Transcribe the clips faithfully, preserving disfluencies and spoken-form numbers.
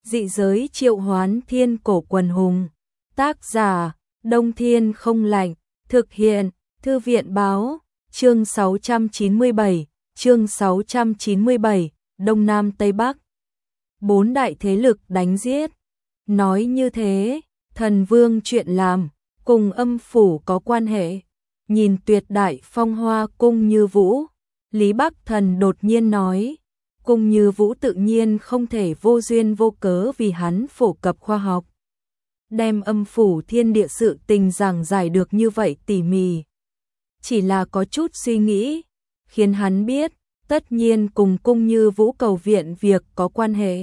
Dị giới triệu hoán thiên cổ quần hùng. Tác giả, Đông Thiên Không Lạnh. Thực hiện, Thư viện báo. Chương sáu trăm chín mươi bảy, chương sáu trăm chín mươi bảy, Đông Nam Tây Bắc. Bốn đại thế lực đánh giết. Nói như thế, thần vương chuyện làm, cùng âm phủ có quan hệ. Nhìn tuyệt đại phong hoa Cung Như Vũ, Lý Bắc Thần đột nhiên nói. Cung Như Vũ tự nhiên không thể vô duyên vô cớ vì hắn phổ cập khoa học. Đem âm phủ thiên địa sự tình giảng giải được như vậy tỉ mỉ. Chỉ là có chút suy nghĩ, khiến hắn biết, tất nhiên cùng Cung Như Vũ cầu viện việc có quan hệ.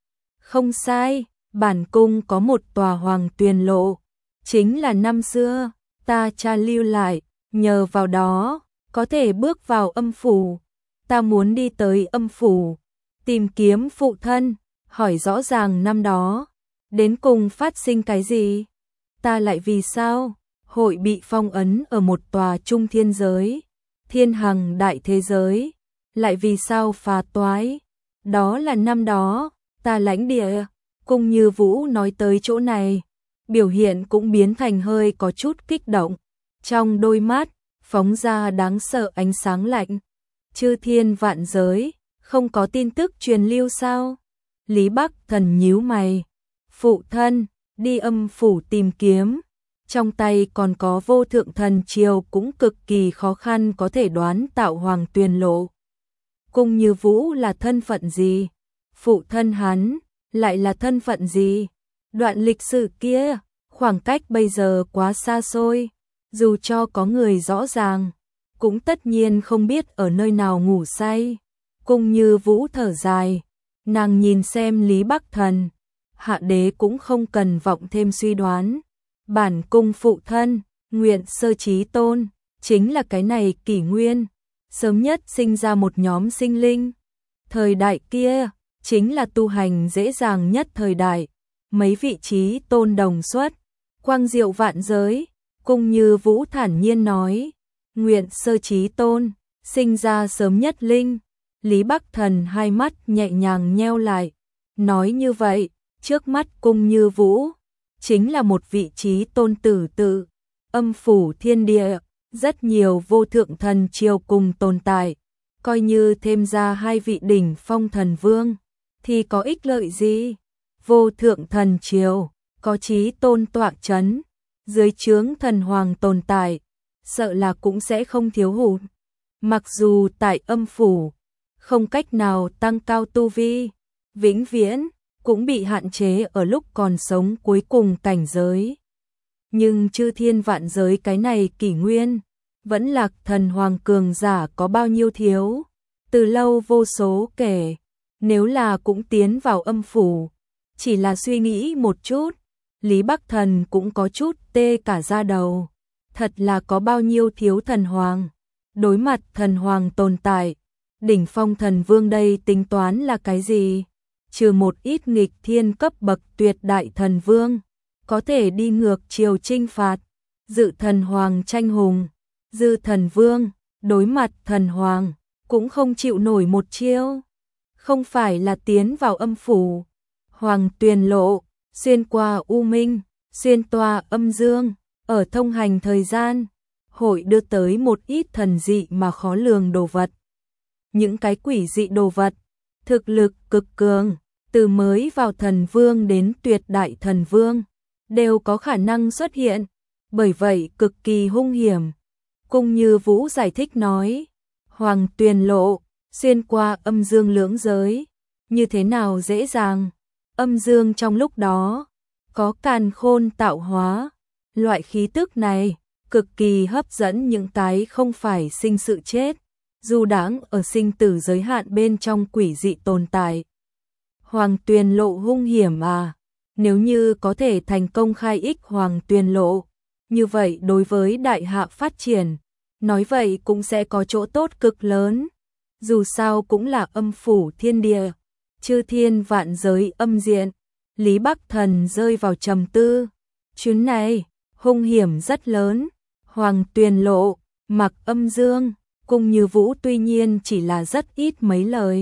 Không sai, bản cung có một tòa hoàng tuyền lộ, chính là năm xưa, ta cha lưu lại, nhờ vào đó, có thể bước vào âm phủ. Ta muốn đi tới âm phủ, tìm kiếm phụ thân, hỏi rõ ràng năm đó, đến cùng phát sinh cái gì? Ta lại vì sao hội bị phong ấn ở một tòa trung thiên giới, thiên hằng đại thế giới, lại vì sao phá toái? Đó là năm đó, ta lãnh địa. Cung Như Vũ nói tới chỗ này, biểu hiện cũng biến thành hơi có chút kích động, trong đôi mắt phóng ra đáng sợ ánh sáng lạnh. Chư thiên vạn giới, không có tin tức truyền lưu sao? Lý Bắc Thần nhíu mày. Phụ thân, đi âm phủ tìm kiếm, trong tay còn có vô thượng thần triều cũng cực kỳ khó khăn có thể đoán tạo hoàng tuyền lộ. Cung Như Vũ là thân phận gì? Phụ thân hắn lại là thân phận gì? Đoạn lịch sử kia, khoảng cách bây giờ quá xa xôi, dù cho có người rõ ràng, cũng tất nhiên không biết ở nơi nào ngủ say. Cung Như Vũ thở dài, nàng nhìn xem Lý Bắc Thần, hạ đế cũng không cần vọng thêm suy đoán. Bản cung phụ thân, Nguyện Sơ Chí Tôn, chính là cái này kỷ nguyên, sớm nhất sinh ra một nhóm sinh linh. Thời đại kia, chính là tu hành dễ dàng nhất thời đại, mấy vị trí tôn đồng xuất, quang diệu vạn giới. Cung Như Vũ thản nhiên nói, Nguyện Sơ Chí Tôn, sinh ra sớm nhất linh. Lý Bắc Thần hai mắt nhẹ nhàng nheo lại, nói như vậy, trước mắt Cung Như Vũ, chính là một vị trí tôn tử tự, âm phủ thiên địa, rất nhiều vô thượng thần triều cùng tồn tại, coi như thêm ra hai vị đỉnh phong thần vương, thì có ích lợi gì? Vô thượng thần triều, có chí tôn tọa chấn, dưới trướng thần hoàng tồn tại, sợ là cũng sẽ không thiếu hụt. Mặc dù tại âm phủ, không cách nào tăng cao tu vi, vĩnh viễn, cũng bị hạn chế ở lúc còn sống cuối cùng cảnh giới. Nhưng chư thiên vạn giới cái này kỷ nguyên, vẫn lạc thần hoàng cường giả có bao nhiêu thiếu, từ lâu vô số kể, nếu là cũng tiến vào âm phủ, chỉ là suy nghĩ một chút, Lý Bắc Thần cũng có chút tê cả da đầu, thật là có bao nhiêu thiếu thần hoàng, đối mặt thần hoàng tồn tại, đỉnh phong thần vương đây tính toán là cái gì? Trừ một ít nghịch thiên cấp bậc tuyệt đại thần vương, có thể đi ngược chiều chinh phạt, dự thần hoàng tranh hùng, dư thần vương, đối mặt thần hoàng, cũng không chịu nổi một chiêu. Không phải là tiến vào âm phủ, hoàng tuyền lộ, xuyên qua u minh, xuyên toa âm dương, ở thông hành thời gian, hội đưa tới một ít thần dị mà khó lường đồ vật. Những cái quỷ dị đồ vật, thực lực cực cường, từ mới vào thần vương đến tuyệt đại thần vương, đều có khả năng xuất hiện, bởi vậy cực kỳ hung hiểm. Cung Như Vũ giải thích nói, hoàng tuyền lộ, xuyên qua âm dương lưỡng giới, như thế nào dễ dàng, âm dương trong lúc đó, có càn khôn tạo hóa, loại khí tức này, cực kỳ hấp dẫn những cái không phải sinh sự chết, dù đáng ở sinh tử giới hạn bên trong quỷ dị tồn tại. Hoàng tuyền lộ hung hiểm à, nếu như có thể thành công khai ích hoàng tuyền lộ, như vậy đối với đại hạ phát triển, nói vậy cũng sẽ có chỗ tốt cực lớn, dù sao cũng là âm phủ thiên địa, chư thiên vạn giới âm diện. Lý Bắc Thần rơi vào trầm tư, chuyến này, hung hiểm rất lớn, hoàng tuyền lộ, mặc âm dương, Cung Như Vũ tuy nhiên chỉ là rất ít mấy lời,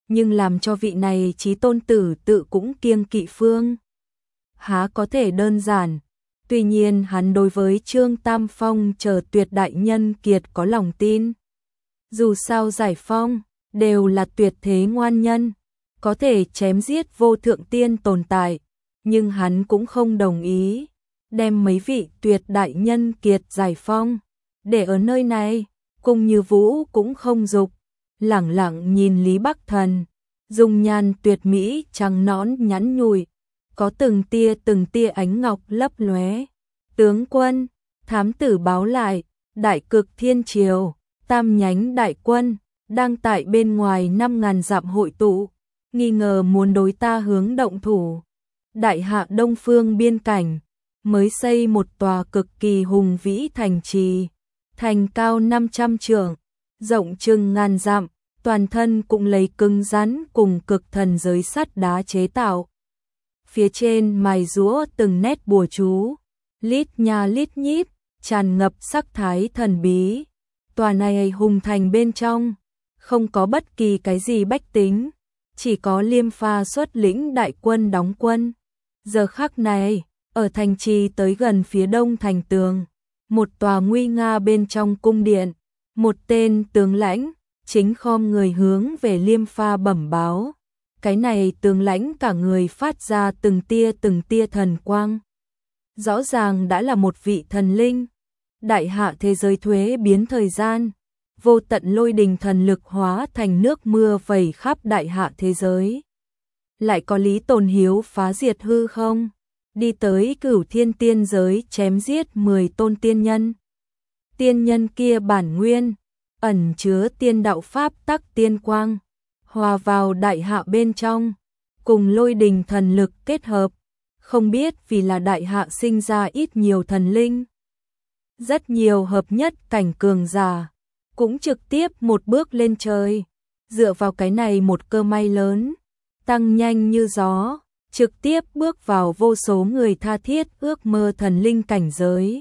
nhưng làm cho vị này chí tôn tử tự cũng kiêng kỵ Phương. Há có thể đơn giản. Tuy nhiên hắn đối với Trương Tam Phong chờ tuyệt đại nhân kiệt có lòng tin. Dù sao Giải Phong đều là tuyệt thế ngoan nhân, có thể chém giết vô thượng tiên tồn tại, nhưng hắn cũng không đồng ý đem mấy vị tuyệt đại nhân kiệt Giải Phong để ở nơi này. Cung Như Vũ cũng không dục, lẳng lặng nhìn Lý Bắc Thần, dung nhan tuyệt mỹ trắng nõn nhắn nhủi, có từng tia từng tia ánh ngọc lấp lóe. Tướng quân, thám tử báo lại, Đại Cực Thiên Triều, tam nhánh đại quân đang tại bên ngoài năm ngàn dặm hội tụ, nghi ngờ muốn đối ta hướng động thủ. Đại hạ Đông Phương biên cảnh mới xây một tòa cực kỳ hùng vĩ thành trì, thành cao năm trăm trượng, rộng chừng ngàn dặm, toàn thân cũng lấy cứng rắn cùng cực thần giới sắt đá chế tạo. Phía trên mài giũa từng nét bùa chú, lít nha lít nhít, tràn ngập sắc thái thần bí. Tòa này hùng thành bên trong không có bất kỳ cái gì bách tính, chỉ có Liêm Pha xuất lĩnh đại quân đóng quân. Giờ khắc này, ở thành trì tới gần phía đông thành tường, một tòa nguy nga bên trong cung điện, một tên tướng lãnh chính khom người hướng về Liêm Pha bẩm báo. Cái này tướng lãnh cả người phát ra từng tia từng tia thần quang, rõ ràng đã là một vị thần linh. Đại hạ thế giới thuế biến thời gian, vô tận lôi đình thần lực hóa thành nước mưa vẩy khắp đại hạ thế giới. Lại có Lý Tồn Hiếu phá diệt hư không, đi tới Cửu Thiên tiên giới chém giết mười tôn tiên nhân. Tiên nhân kia bản nguyên ẩn chứa tiên đạo pháp tắc tiên quang, hòa vào đại hạ bên trong, cùng lôi đình thần lực kết hợp, không biết vì là đại hạ sinh ra ít nhiều thần linh. Rất nhiều hợp nhất cảnh cường giả cũng trực tiếp một bước lên trời, dựa vào cái này một cơ may lớn, tăng nhanh như gió, trực tiếp bước vào vô số người tha thiết ước mơ thần linh cảnh giới.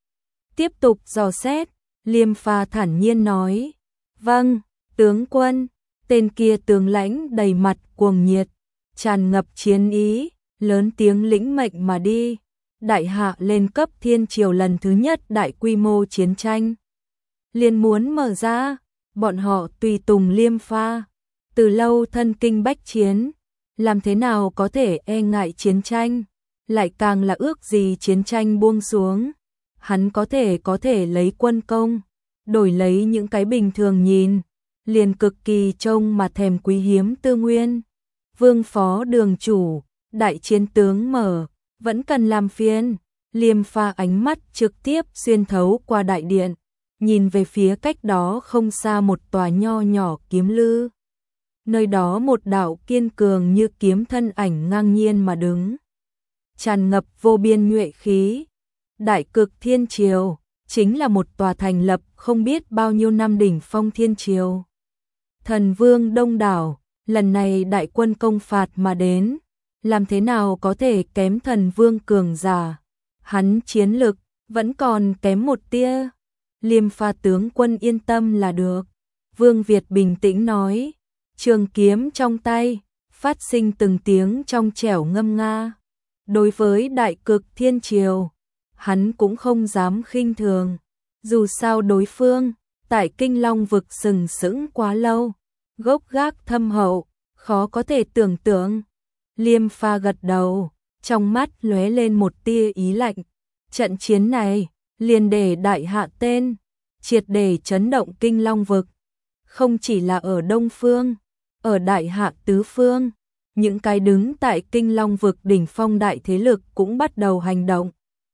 Tiếp tục dò xét, Liêm Pha thản nhiên nói, vâng, tướng quân. Tên kia tướng lãnh đầy mặt cuồng nhiệt, tràn ngập chiến ý, lớn tiếng lĩnh mệnh mà đi. Đại hạ lên cấp thiên triều lần thứ nhất đại quy mô chiến tranh liền muốn mở ra, bọn họ tùy tùng Liêm Pha, từ lâu thân kinh bách chiến, làm thế nào có thể e ngại chiến tranh, lại càng là ước gì chiến tranh buông xuống. Hắn có thể có thể lấy quân công, đổi lấy những cái bình thường nhìn liền cực kỳ trông mà thèm quý hiếm tư nguyên. Vương phó đường chủ, đại chiến tướng mở, vẫn cần làm phiền. Liêm Pha ánh mắt trực tiếp xuyên thấu qua đại điện, nhìn về phía cách đó không xa một tòa nho nhỏ kiếm lư. Nơi đó một đạo kiên cường như kiếm thân ảnh ngang nhiên mà đứng, tràn ngập vô biên nhuệ khí. Đại Cực Thiên Triều chính là một tòa thành lập không biết bao nhiêu năm đỉnh phong thiên triều. Thần vương đông đảo, lần này đại quân công phạt mà đến, làm thế nào có thể kém thần vương cường giả. Hắn chiến lực vẫn còn kém một tia. Liêm Pha tướng quân yên tâm là được. Vương Việt bình tĩnh nói, trường kiếm trong tay, phát sinh từng tiếng trong trẻo ngâm nga. Đối với Đại Cực Thiên Triều, hắn cũng không dám khinh thường. Dù sao đối phương, tại Kinh Long vực sừng sững quá lâu, gốc gác thâm hậu, khó có thể tưởng tượng. Liêm Pha gật đầu, trong mắt lóe lên một tia ý lạnh. Trận chiến này, liền để đại hạ tên, triệt để chấn động Kinh Long vực. Không chỉ là ở Đông Phương, ở đại hạ tứ phương, những cái đứng tại Kinh Long vực đỉnh phong đại thế lực cũng bắt đầu hành động.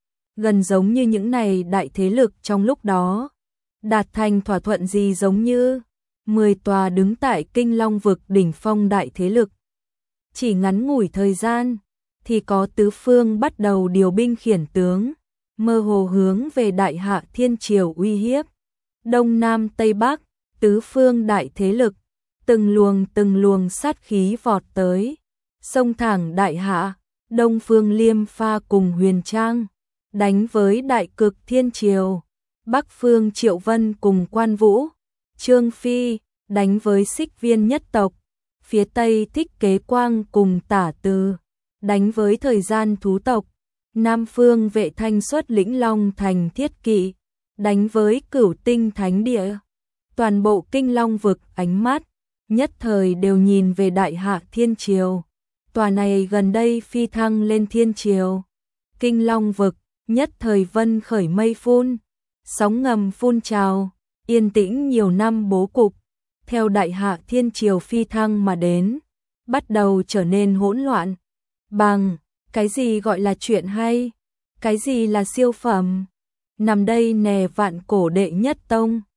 Gần giống như những này đại thế lực trong lúc đó, đạt thành thỏa thuận gì giống như mười tòa đứng tại Kinh Long vực đỉnh phong đại thế lực. Chỉ ngắn ngủi thời gian, thì có tứ phương bắt đầu điều binh khiển tướng, mơ hồ hướng về đại hạ thiên triều uy hiếp. Đông Nam Tây Bắc, tứ phương đại thế lực, từng luồng từng luồng sát khí vọt tới, xông thẳng đại hạ. Đông phương Liêm Pha cùng Huyền Trang đánh với Đại Cực Thiên Triều, Bắc phương Triệu Vân cùng Quan Vũ, Trương Phi đánh với Xích Viên nhất tộc, phía Tây Thích Kế Quang cùng Tả Từ đánh với thời gian thú tộc, Nam phương Vệ Thanh xuất lĩnh Long Thành Thiết Kỵ đánh với Cửu Tinh Thánh Địa. Toàn bộ Kinh Long vực ánh mắt nhất thời đều nhìn về Đại Hạ Thiên Triều. Tòa này gần đây phi thăng lên Thiên Triều. Kinh Long vực nhất thời vân khởi mây phun, sóng ngầm phun trào, yên tĩnh nhiều năm bố cục theo Đại Hạ Thiên Triều phi thăng mà đến, bắt đầu trở nên hỗn loạn. Bằng cái gì gọi là chuyện hay? Cái gì là siêu phẩm? Nằm đây nè, vạn cổ đệ nhất tông,